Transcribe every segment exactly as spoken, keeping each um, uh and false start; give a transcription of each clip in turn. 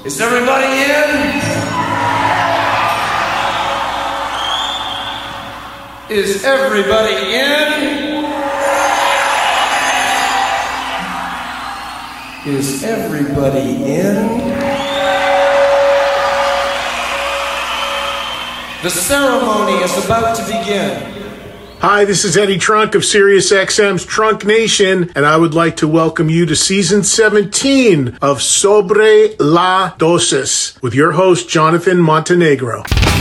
Is everybody in? Is everybody in? Is everybody in? The ceremony is about to begin. Hi, this is Eddie Trunk of SiriusXM's Trunk Nation, and I would like to welcome you to season seventeen of Sobre la Dosis with your host, Jonathan Montenegro.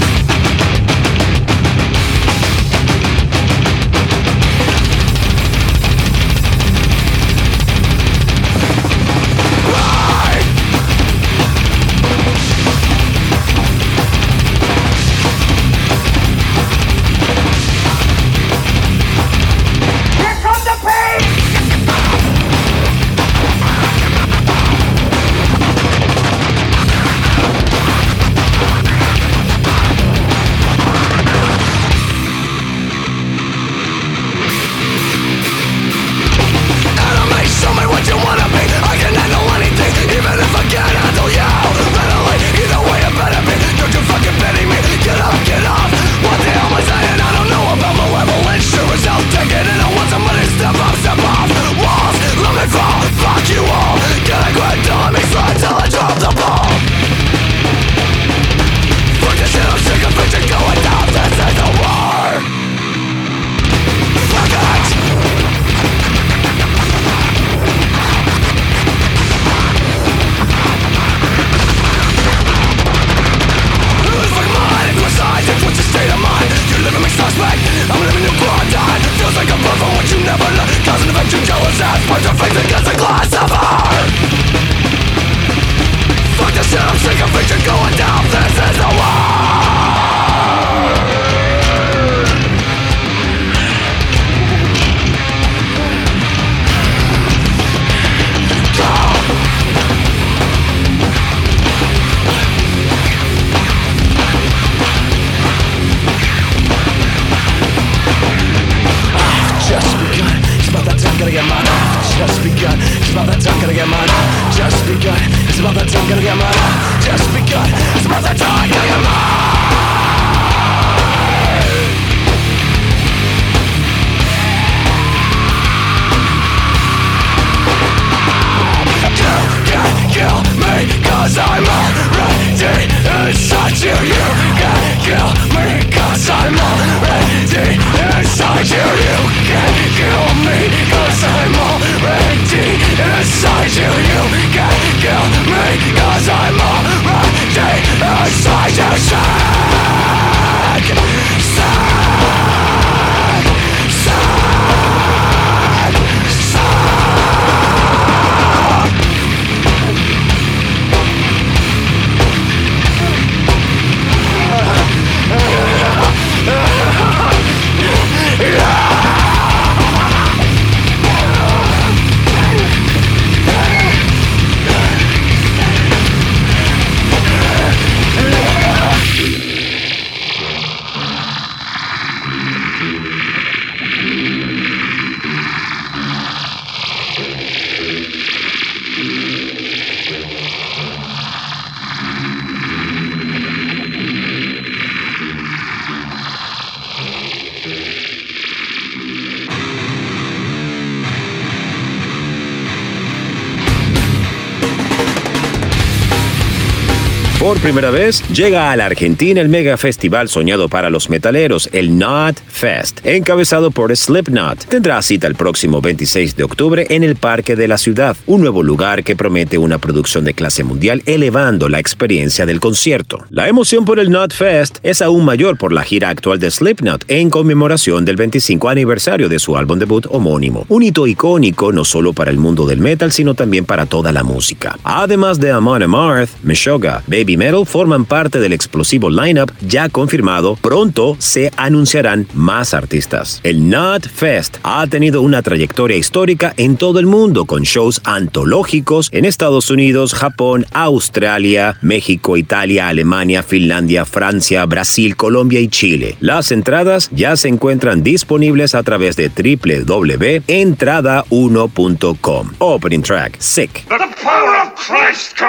Por primera vez, llega a la Argentina el mega festival soñado para los metaleros, el Knot Fest, encabezado por Slipknot. Tendrá cita el próximo veintiséis de octubre en el Parque de la Ciudad, un nuevo lugar que promete una producción de clase mundial elevando la experiencia del concierto. La emoción por el Knot Fest es aún mayor por la gira actual de Slipknot en conmemoración del veinticinco aniversario de su álbum debut homónimo, un hito icónico no solo para el mundo del metal, sino también para toda la música. Además de Amon Amarth, Meshuggah, Baby Metal forman parte del explosivo lineup ya confirmado. Pronto se anunciarán más artistas. El Knot Fest ha tenido una trayectoria histórica en todo el mundo con shows antológicos en Estados Unidos, Japón, Australia, México, Italia, Alemania, Finlandia, Francia, Brasil, Colombia y Chile. Las entradas ya se encuentran disponibles a través de doble u doble u doble u punto entrada uno punto com. Opening track, Sick. The power of Christ compels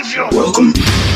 silencio. Welcome.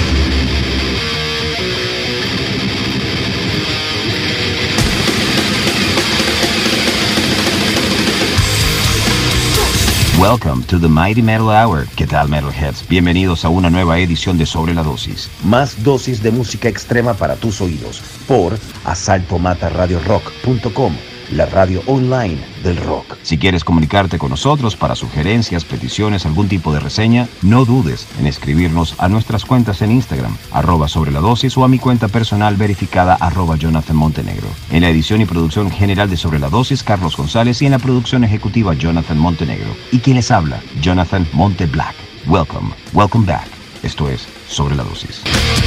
Welcome to the Mighty Metal Hour. ¿Qué tal, Metalheads? Bienvenidos a una nueva edición de Sobre la Dosis. Más dosis de música extrema para tus oídos por asalto mata radio rock punto com, la radio online del rock. Si quieres comunicarte con nosotros para sugerencias, peticiones, algún tipo de reseña, no dudes en escribirnos a nuestras cuentas en Instagram, arroba sobre la dosis, o a mi cuenta personal verificada, arroba Jonathan Montenegro. En la edición y producción general de Sobre la Dosis, Carlos González, y en la producción ejecutiva, Jonathan Montenegro. Y quien les habla, Jonathan Monte Black. Welcome, welcome back. Esto es Sobre la Dosis.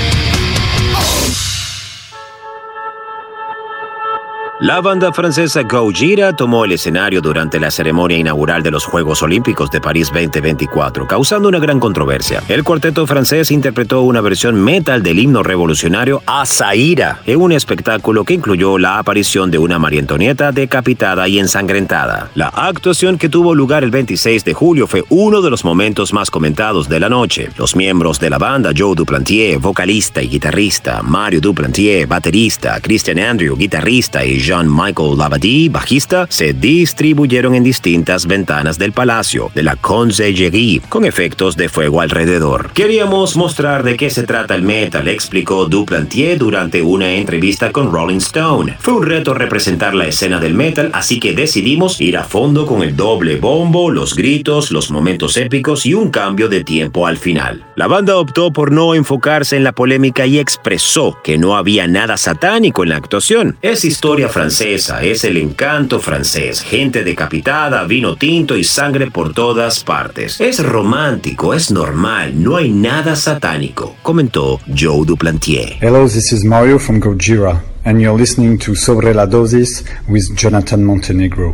La banda francesa Gojira tomó el escenario durante la ceremonia inaugural de los Juegos Olímpicos de París veinte veinticuatro, causando una gran controversia. El cuarteto francés interpretó una versión metal del himno revolucionario Azaira en un espectáculo que incluyó la aparición de una María Antonieta decapitada y ensangrentada. La actuación, que tuvo lugar el veintiséis de julio, fue uno de los momentos más comentados de la noche. Los miembros de la banda, Joe Duplantier, vocalista y guitarrista, Mario Duplantier, baterista, Christian Andrew, guitarrista, y Jean-Michel Labadie, bajista, se distribuyeron en distintas ventanas del Palacio de la Consellerie, con efectos de fuego alrededor. Queríamos mostrar de qué se trata el metal, explicó Duplantier durante una entrevista con Rolling Stone. Fue un reto representar la escena del metal, así que decidimos ir a fondo con el doble bombo, los gritos, los momentos épicos y un cambio de tiempo al final. La banda optó por no enfocarse en la polémica y expresó que no había nada satánico en la actuación. Es historia francesa, es el encanto francés, gente decapitada, vino tinto y sangre por todas partes. Es romántico, es normal, no hay nada satánico, comentó Joe Duplantier. Hello, this is Mario from Gojira, and you're listening to Sobre la Dosis with Jonathan Montenegro.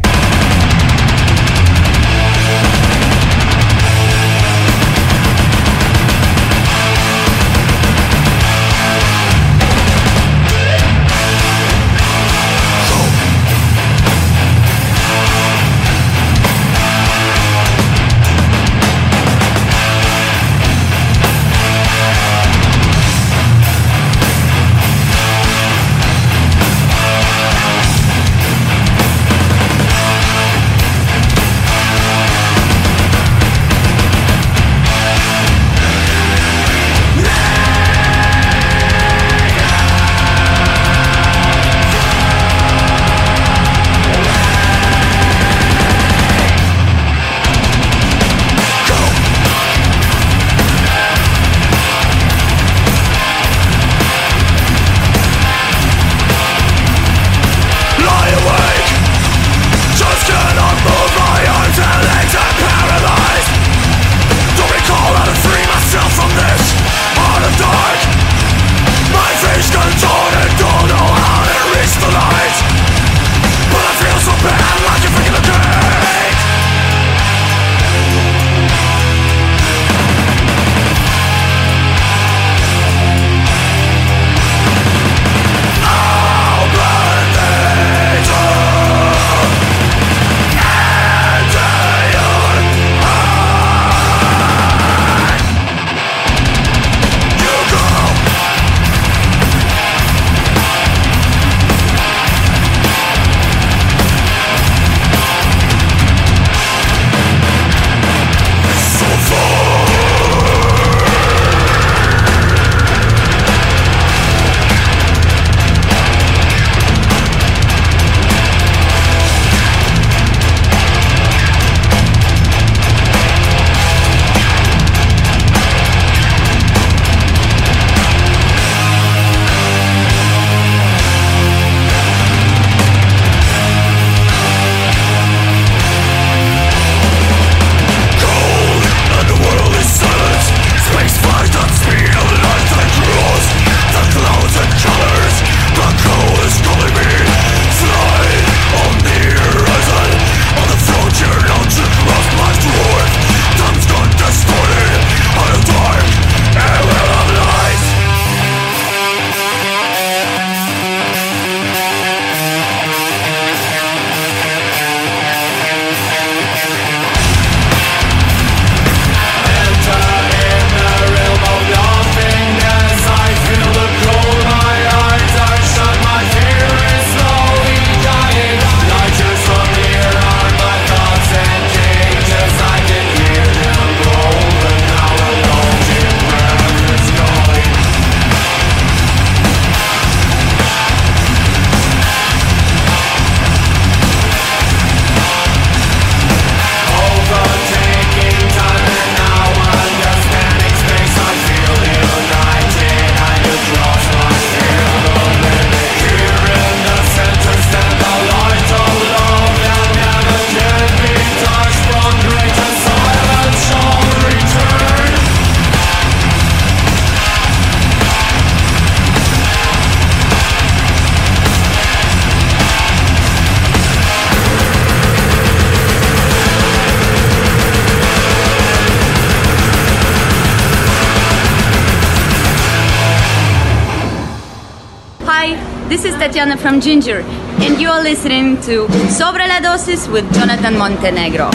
This is Tatiana from Ginger, and you are listening to Sobre la Dosis with Jonathan Montenegro.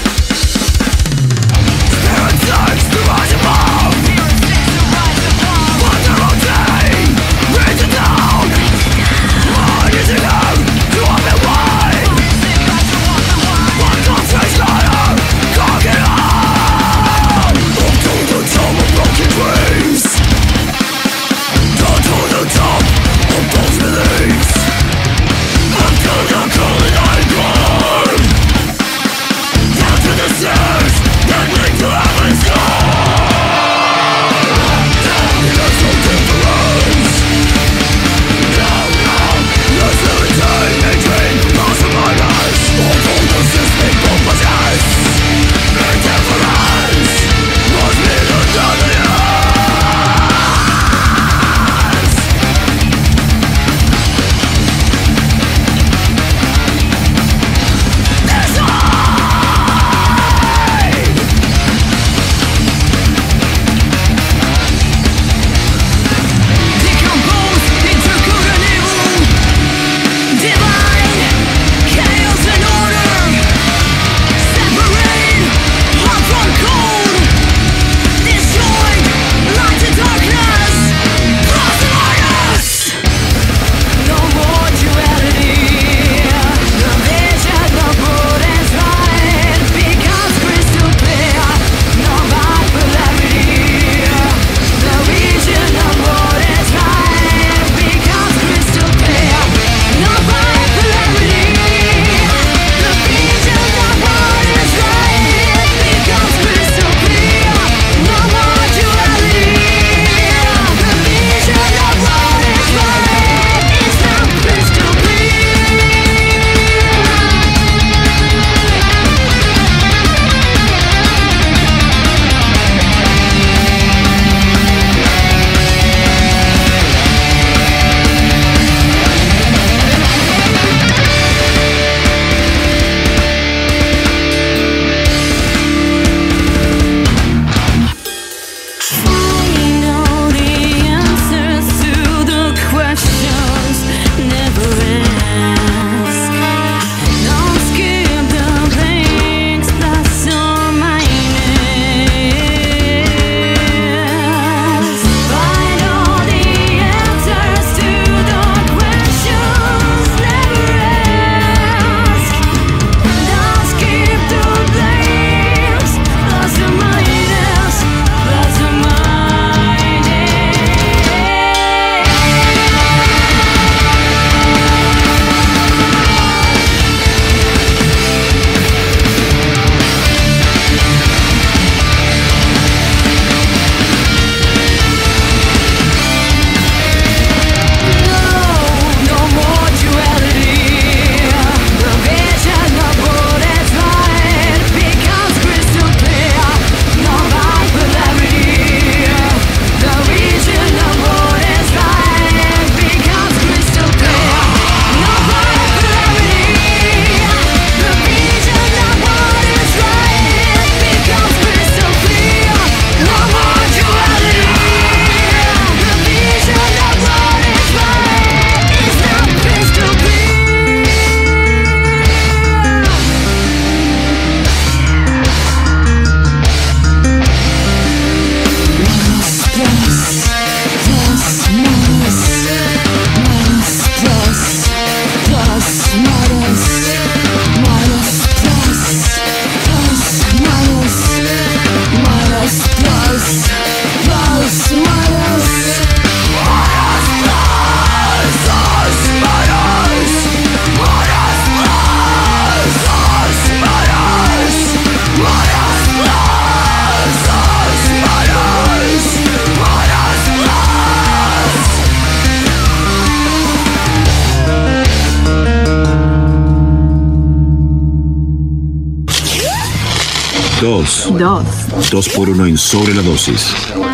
Dos. Dos. Dos por uno en Sobre la Dosis.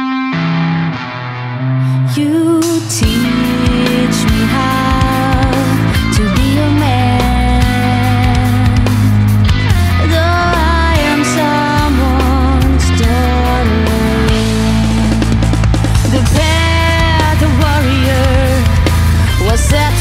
You teach me how to be a man, though I am someone's daughter. The path of warrior was set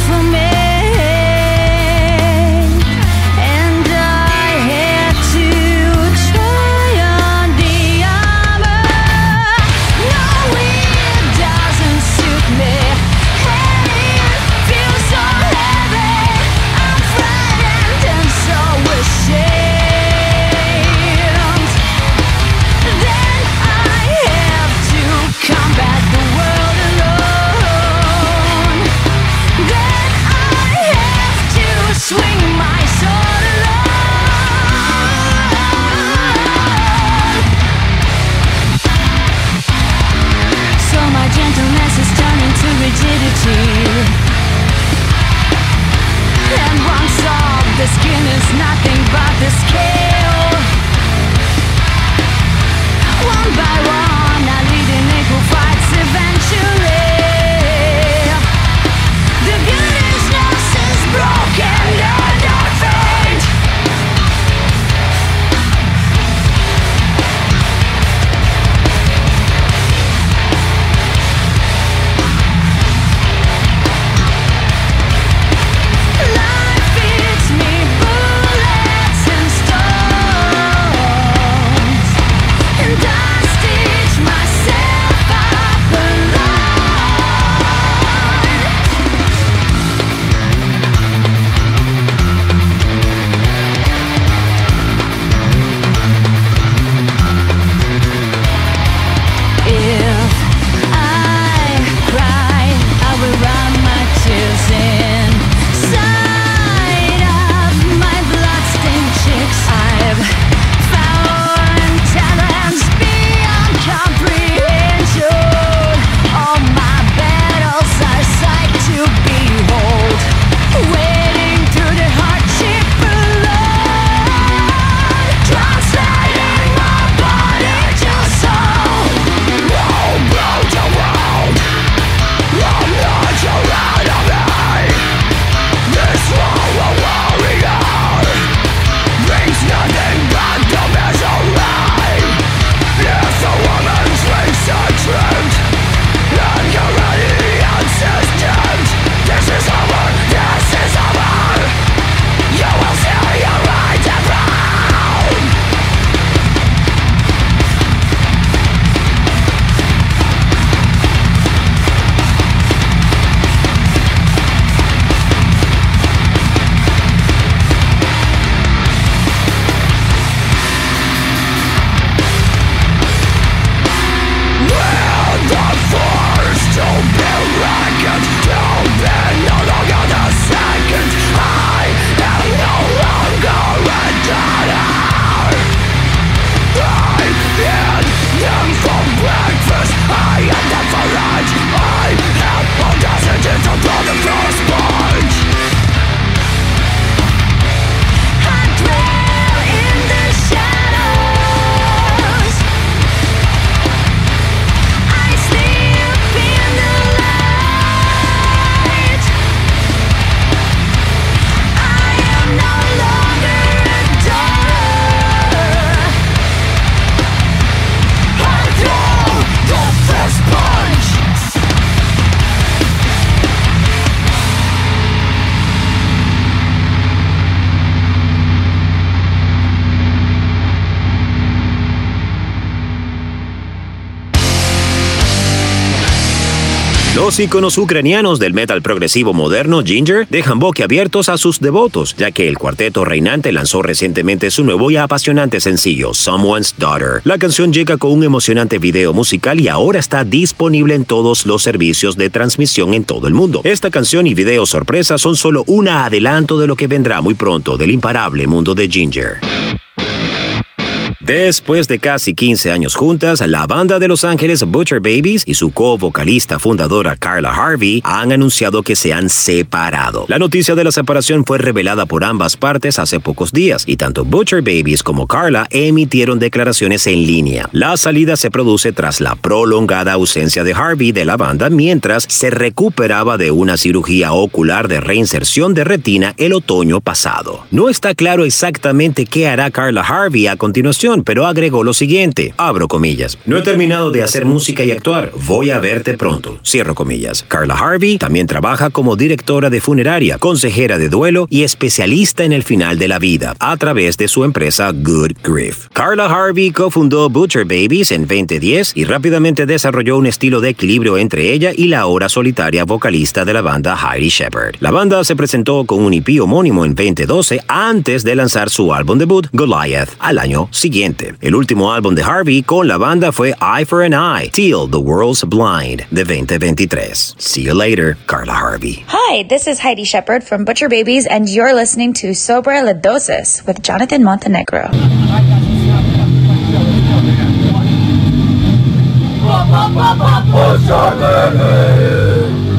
nothing but the scale. One by one, I lead in equal fights eventually. The goodness is broken and not faint. Life feeds me bullets and stones, and I stitch myself up alone. If I cry, I will run my tears inside of my bloodstained cheeks. I've found talents beyond comprehension. All my battles are sight to behold, wading through the hardship alone, translating my body to soul. I'm not around. I'm not your enemy. This war a warrior brings nothing but the misery. If a woman drinks the truth and you're already insistent, this is over, this is over. You will see your right and wrong. Will the force to be reckoned, to be no longer the second? I am no longer a daughter. I eat them for breakfast. I am them for lunch. I have audacity to blow the first punch. I dwell in the shadows. I sleep in the light. I am no longer a daughter. I throw the first punch. Los íconos ucranianos del metal progresivo moderno, Ginger, dejan boquiabiertos a sus devotos, ya que el cuarteto reinante lanzó recientemente su nuevo y apasionante sencillo, Someone's Daughter. La canción llega con un emocionante video musical y ahora está disponible en todos los servicios de transmisión en todo el mundo. Esta canción y video sorpresa son solo un adelanto de lo que vendrá muy pronto del imparable mundo de Ginger. Después de casi quince años juntas, la banda de Los Ángeles Butcher Babies y su co-vocalista fundadora Carla Harvey han anunciado que se han separado. La noticia de la separación fue revelada por ambas partes hace pocos días y tanto Butcher Babies como Carla emitieron declaraciones en línea. La salida se produce tras la prolongada ausencia de Harvey de la banda mientras se recuperaba de una cirugía ocular de reinserción de retina el otoño pasado. No está claro exactamente qué hará Carla Harvey a continuación, pero agregó lo siguiente, abro comillas, no he terminado de hacer música y actuar, voy a verte pronto, cierro comillas. Carla Harvey también trabaja como directora de funeraria, consejera de duelo y especialista en el final de la vida, a través de su empresa Good Grief. Carla Harvey cofundó Butcher Babies en veinte diez y rápidamente desarrolló un estilo de equilibrio entre ella y la ahora solitaria vocalista de la banda Heidi Shepard. La banda se presentó con un E P homónimo en veinte doce antes de lanzar su álbum debut, Goliath, al año siguiente. El último álbum de Harvey con la banda fue Eye for an Eye, Till the World's Blind, de veinte veintitrés. See you later, Carla Harvey. Hi, this is Heidi Shepard from Butcher Babies, and you're listening to Sobre la Dosis with Jonathan Montenegro.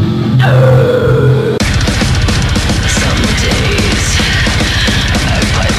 Some days I fight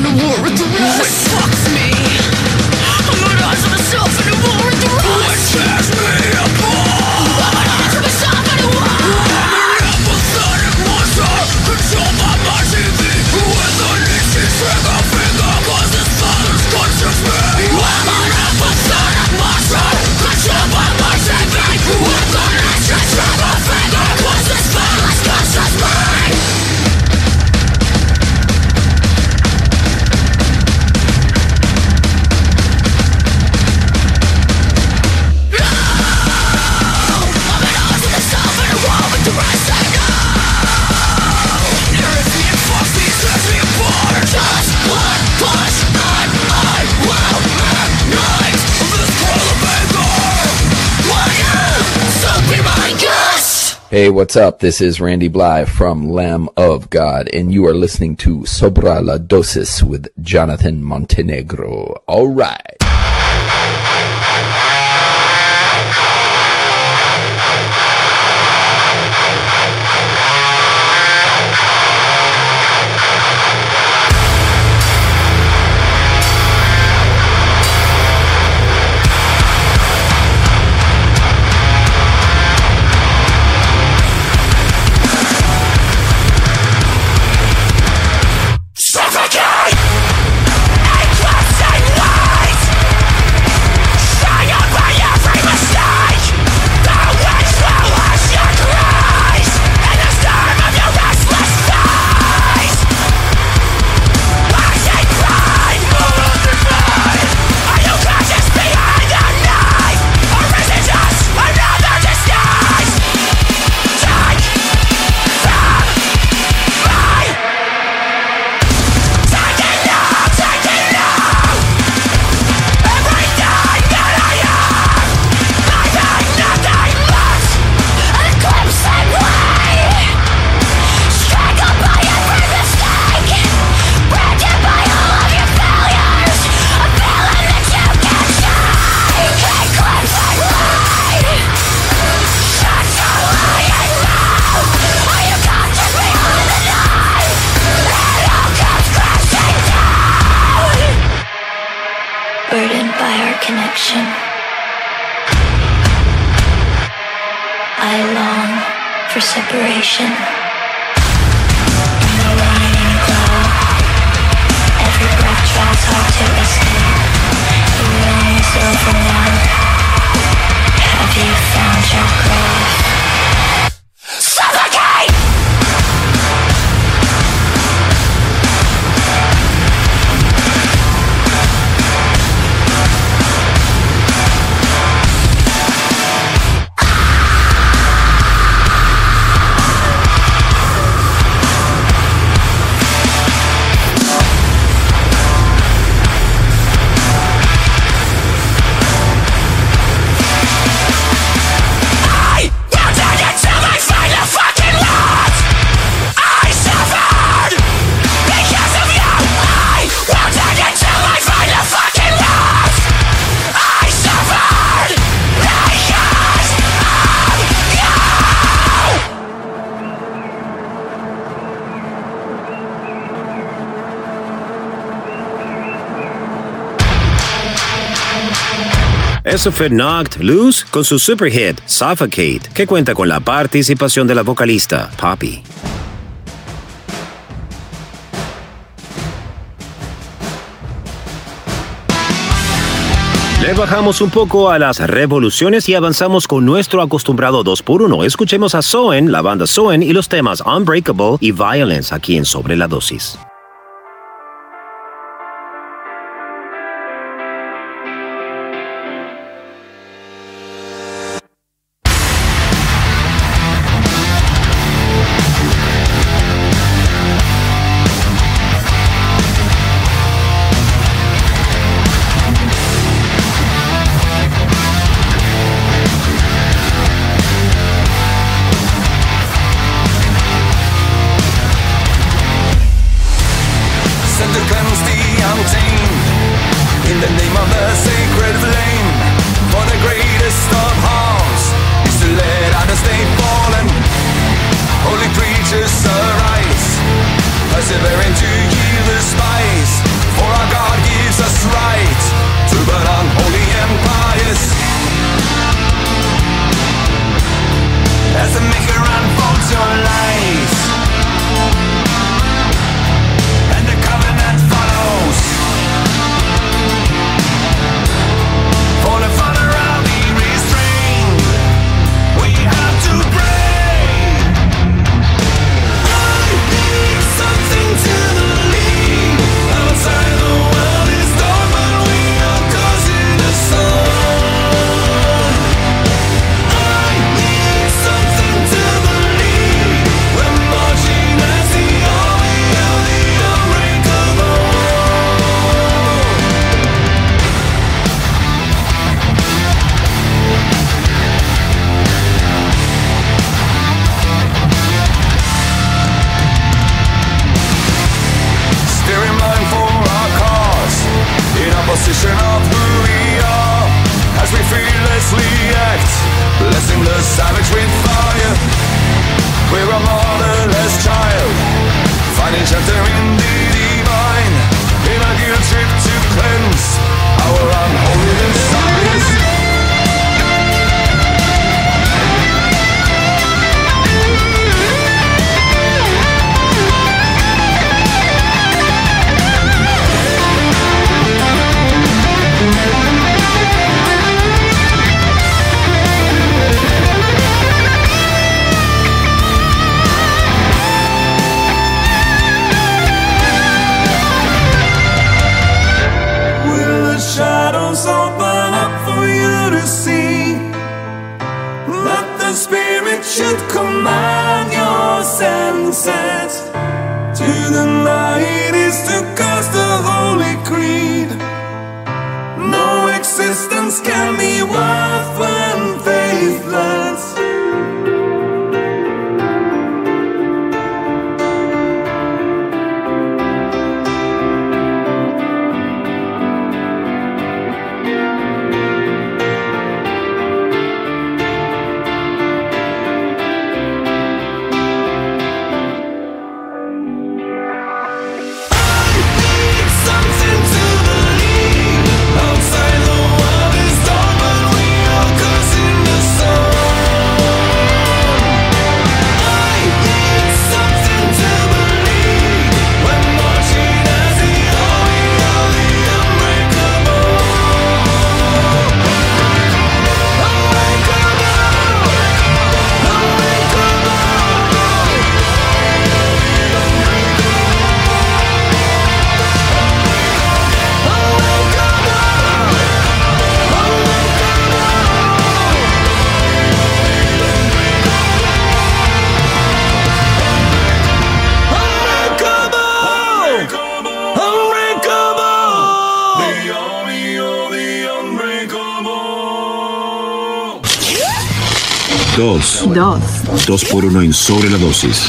in a war with the rest. Which fucks me. I'm an eyes on myself in a war with the rest. Which tears me apart. I'm an eyes on myself in a war. I'm an apathetic monster, controlled by my T V. With an itchy trigger finger, cause his father's conscious me. I'm an apathetic monster, controlled by my T V. With an itchy trigger finger, cause his father's conscious me. Hey, what's up? This is Randy Bly from Lamb of God, and you are listening to Sobra la Dosis with Jonathan Montenegro. All right. Eso fue Knocked Loose con su super hit Suffocate, que cuenta con la participación de la vocalista Poppy. Le bajamos un poco a las revoluciones y avanzamos con nuestro acostumbrado dos por uno. Escuchemos a Soen, la banda Soen, y los temas Unbreakable y Violence aquí en Sobre la Dosis. spirit should command your senses. To the light is to cast the holy creed. No existence can be worth when faithless. Dos. Dos. Dos por uno en Sobre la Dosis.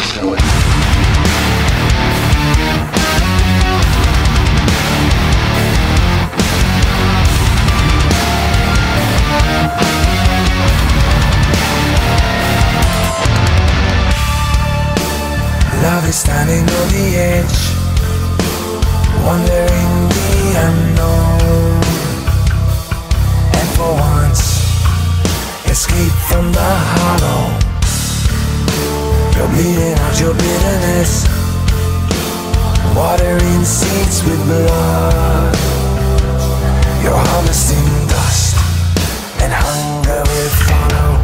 Love is standing on the edge, wandering the unknown, and for once escape from the hollow. You're bleeding out your bitterness, watering seeds with blood. You're harvesting dust, and hunger will follow.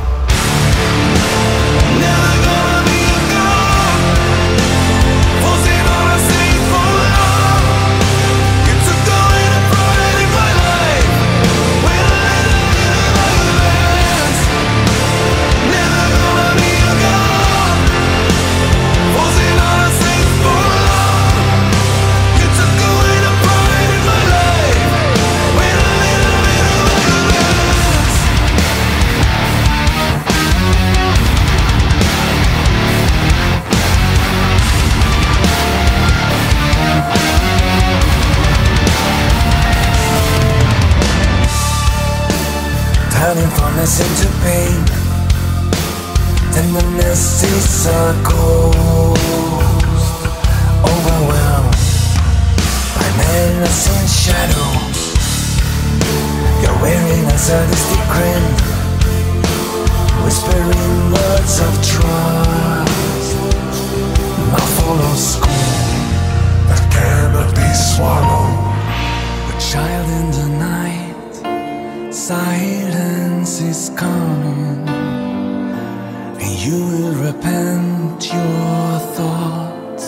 Never gonna be a god, forcing on a saint for love. You took away the pride in my life, when I let it in like a dance. Never gonna be a god, forcing on a saint for love. You took away the pride in my life, when I let it in like a dance. Turning fondness into pain, tenderness is a ghost, overwhelmed by madness and shadows. You're wearing a sadistic grin, whispering words of trust. Mouthful of scorn that cannot be swallowed. A child in the night, silence is coming, and you will repent your thoughts.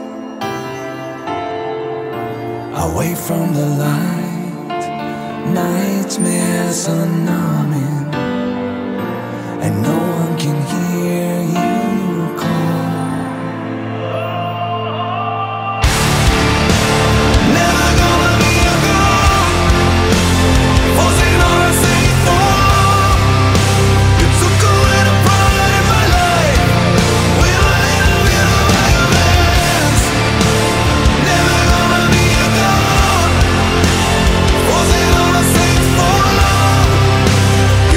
Away from the light, nightmares are numbing, and no one can hear you call. Never gonna be a god, forcing on a saint for love. You took away the pride in my life, when I let it in like a dance. Never gonna be a god, forcing on a saint for love.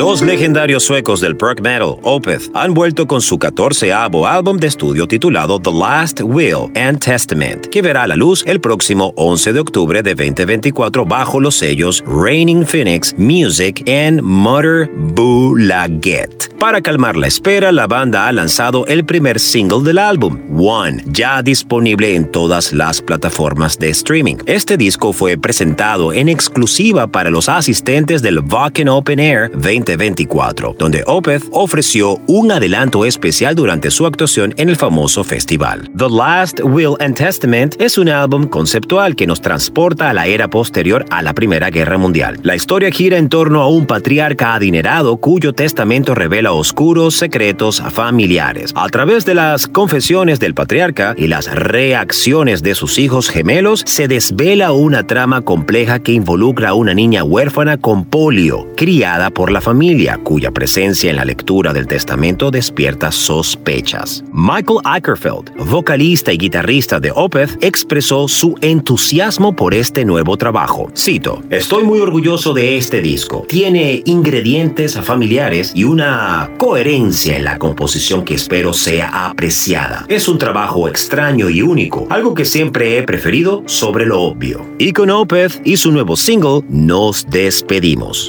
Los legendarios suecos del prog metal, Opeth, han vuelto con su catorceavo álbum de estudio titulado The Last Will and Testament, que verá la luz el próximo once de octubre de veinte veinticuatro bajo los sellos Reigning Phoenix Music and Mother Bulaget. Para calmar la espera, la banda ha lanzado el primer single del álbum, One, ya disponible en todas las plataformas de streaming. Este disco fue presentado en exclusiva para los asistentes del Wacken Open Air veinte veinticuatro, donde Opeth ofreció un adelanto especial durante su actuación en el famoso festival. The Last Will and Testament es un álbum conceptual que nos transporta a la era posterior a la Primera Guerra Mundial. La historia gira en torno a un patriarca adinerado cuyo testamento revela oscuros secretos familiares. A través de las confesiones del patriarca y las reacciones de sus hijos gemelos, se desvela una trama compleja que involucra a una niña huérfana con polio, criada por la familia, cuya presencia en la lectura del testamento despierta sospechas. Michael Ackerfeld, vocalista y guitarrista de Opeth, expresó su entusiasmo por este nuevo trabajo. Cito: "Estoy muy orgulloso de este disco. Tiene ingredientes familiares y una coherencia en la composición que espero sea apreciada. Es un trabajo extraño y único, algo que siempre he preferido sobre lo obvio". Y con Opeth y su nuevo single, nos despedimos.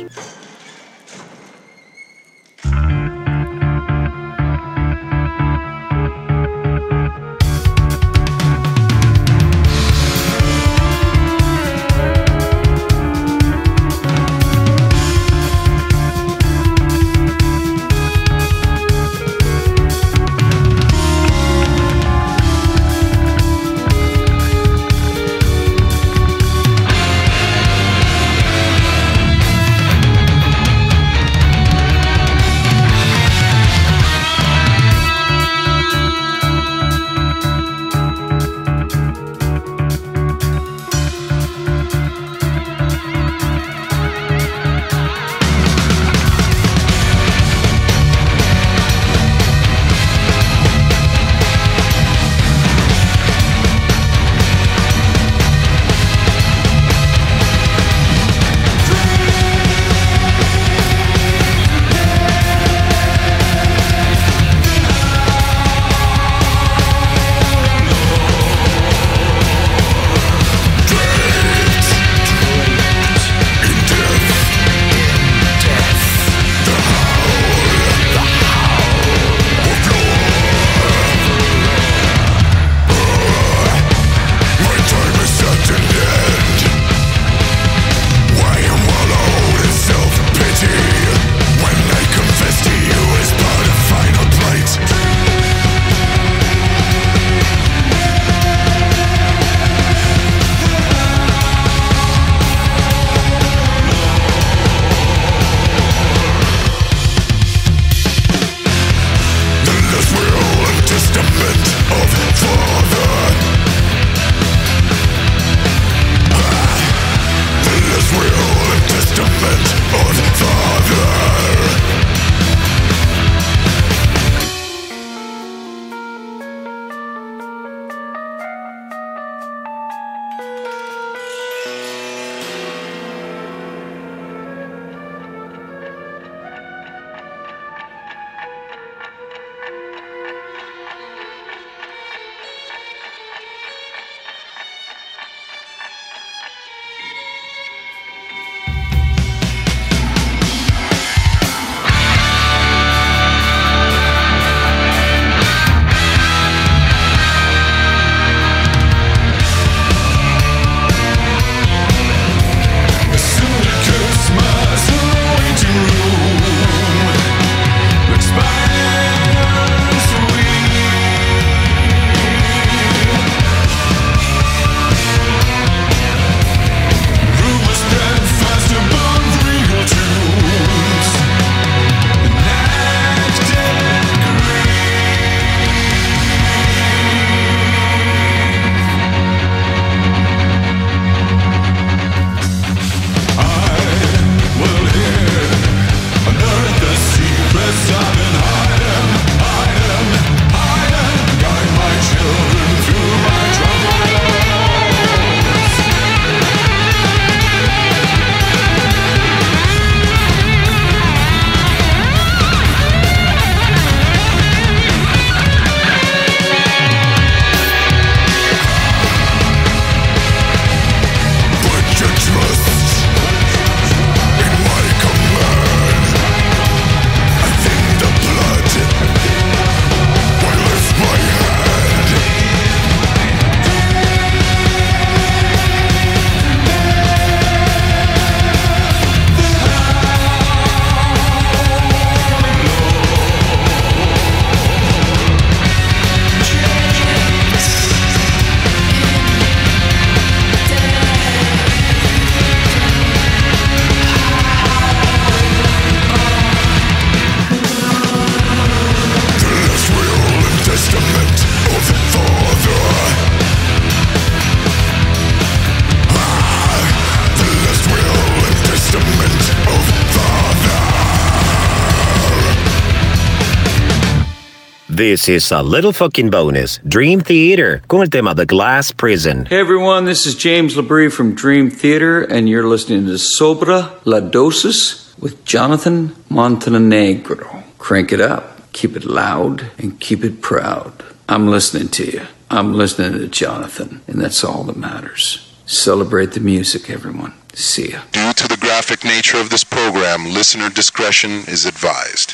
This is a little fucking bonus. Dream Theater con el tema The Glass Prison. Hey everyone, this is James Labrie from Dream Theater, and you're listening to Sobra La Dosis with Jonathan Montenegro. Crank it up, keep it loud, and keep it proud. I'm listening to you. I'm listening to Jonathan, and that's all that matters. Celebrate the music, everyone. See ya. Due to the graphic nature of this program, listener discretion is advised.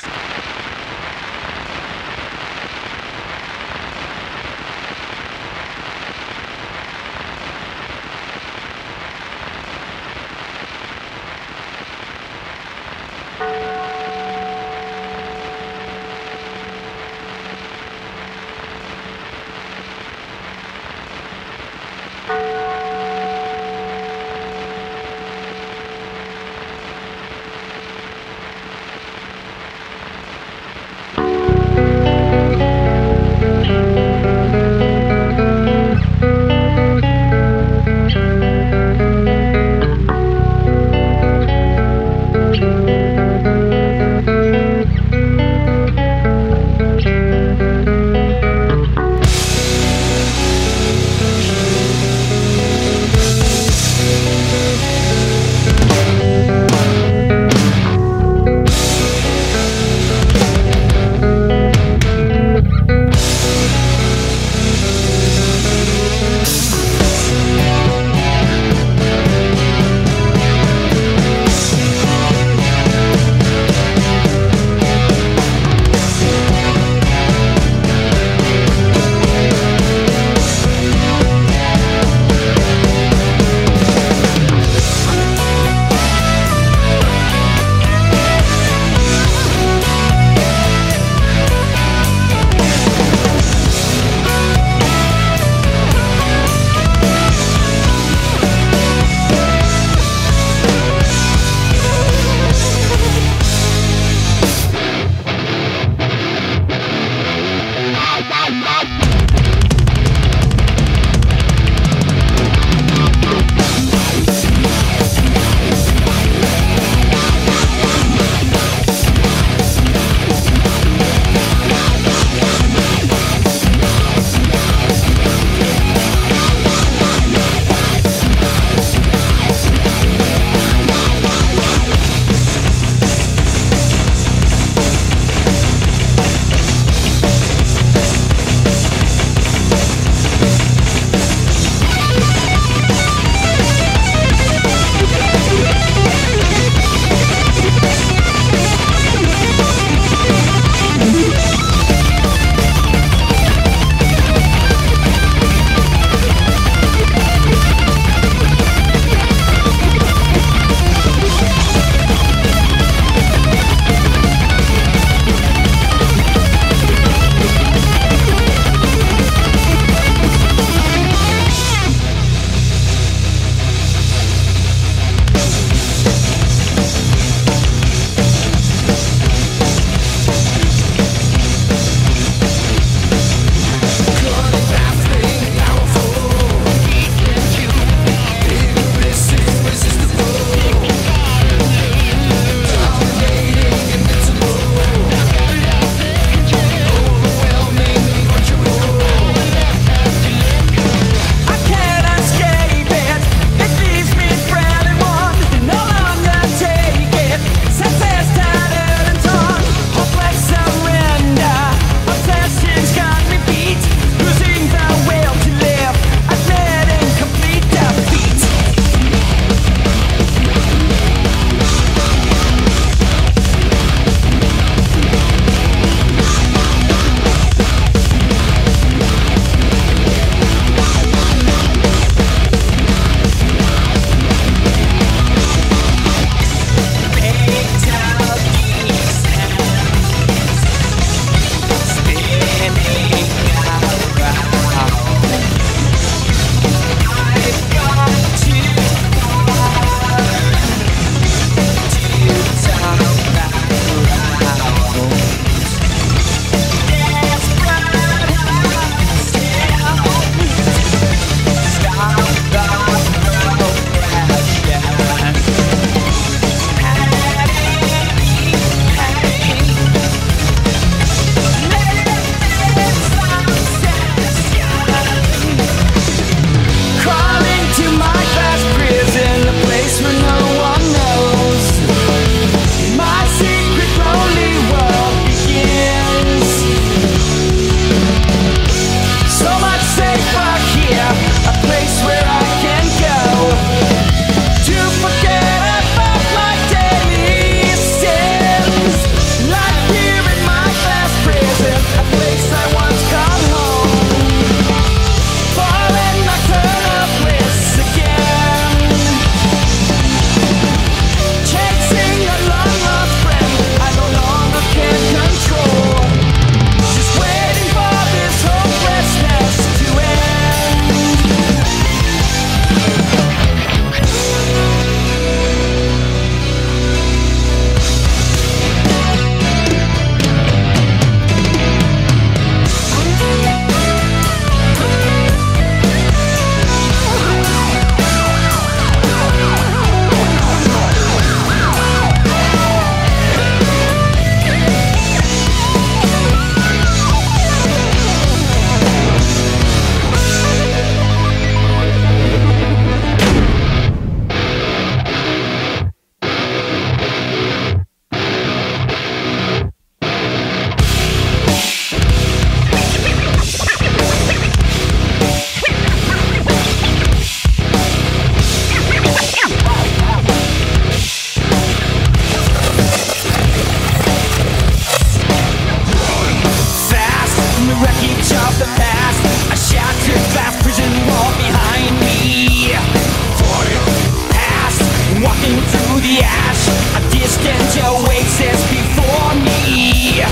Drifting through the ash, a distant oasis before me.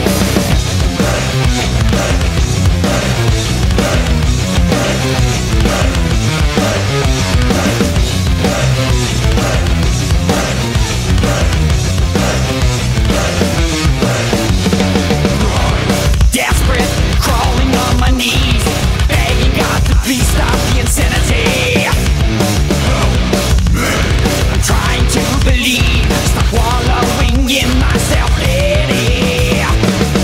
Desperate, crawling on my knees, begging God to please stop the insanity. I'm trying to believe, stop wallowing in my self-pity.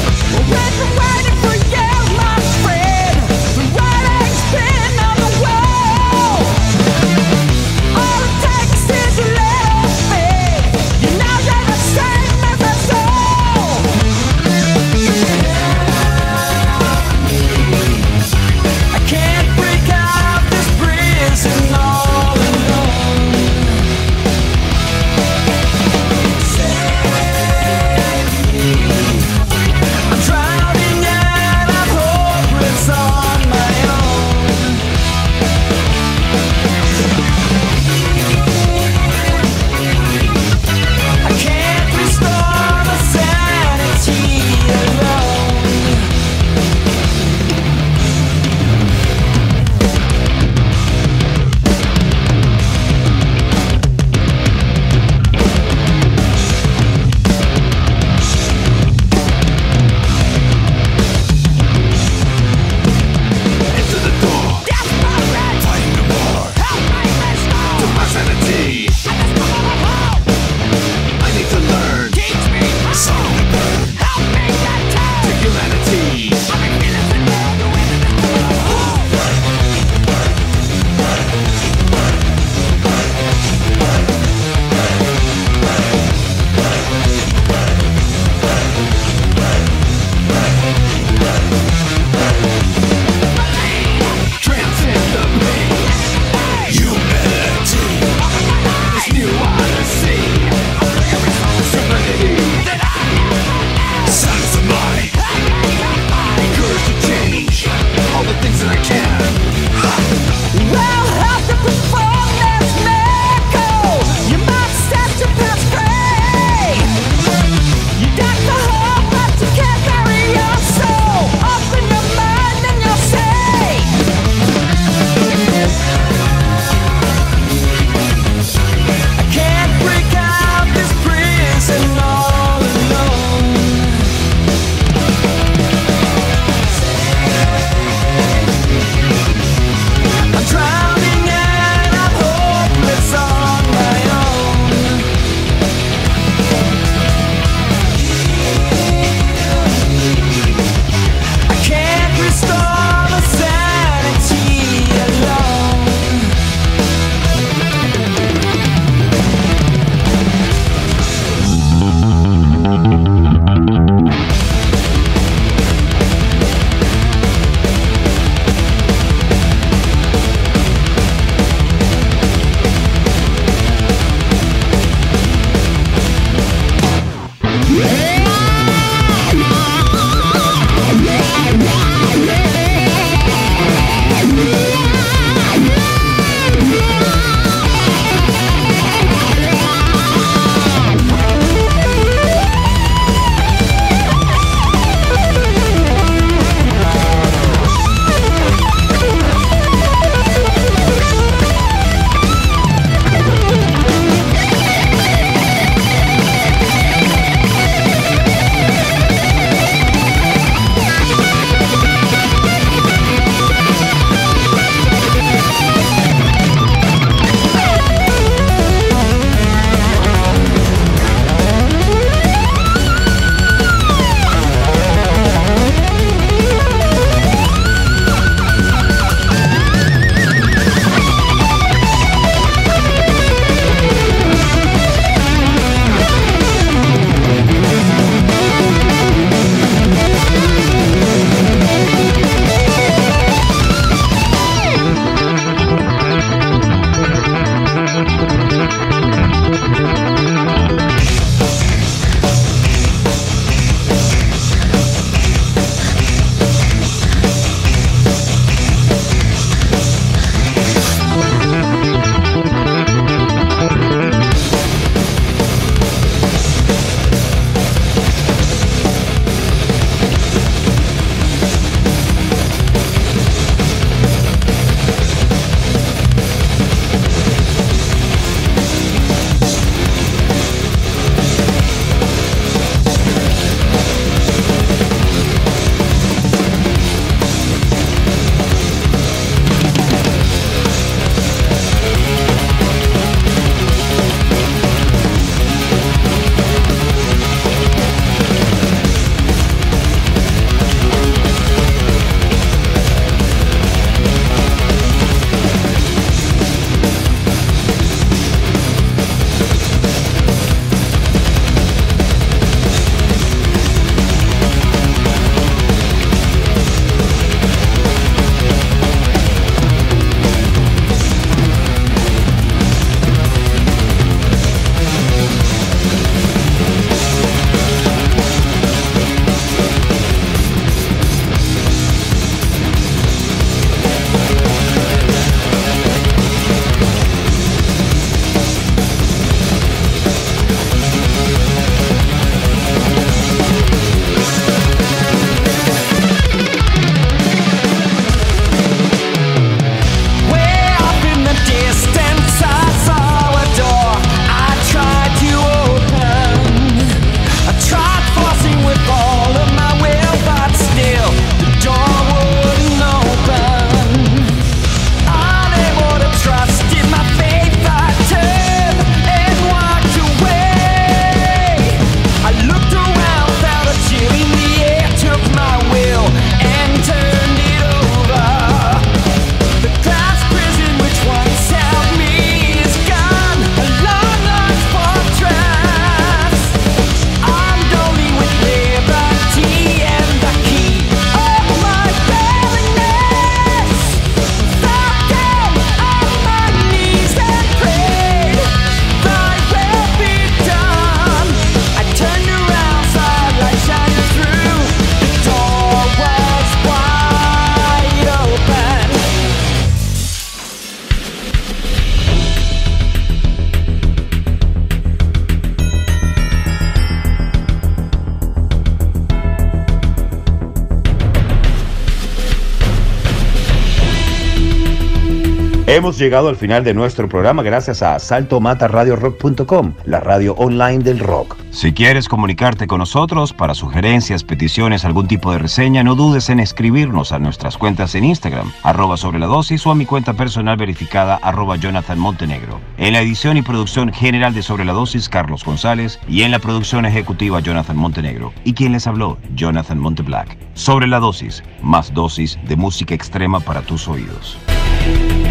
Hemos llegado al final de nuestro programa gracias a salto mata radio rock punto com, la radio online del rock. Si quieres comunicarte con nosotros para sugerencias, peticiones, algún tipo de reseña, no dudes en escribirnos a nuestras cuentas en Instagram, arroba sobre la dosis, o a mi cuenta personal verificada, arroba Jonathan Montenegro. En la edición y producción general de Sobre la Dosis, Carlos González, y en la producción ejecutiva, Jonathan Montenegro. Y quien les habló, Jonathan Monteblack. Sobre la Dosis, más dosis de música extrema para tus oídos.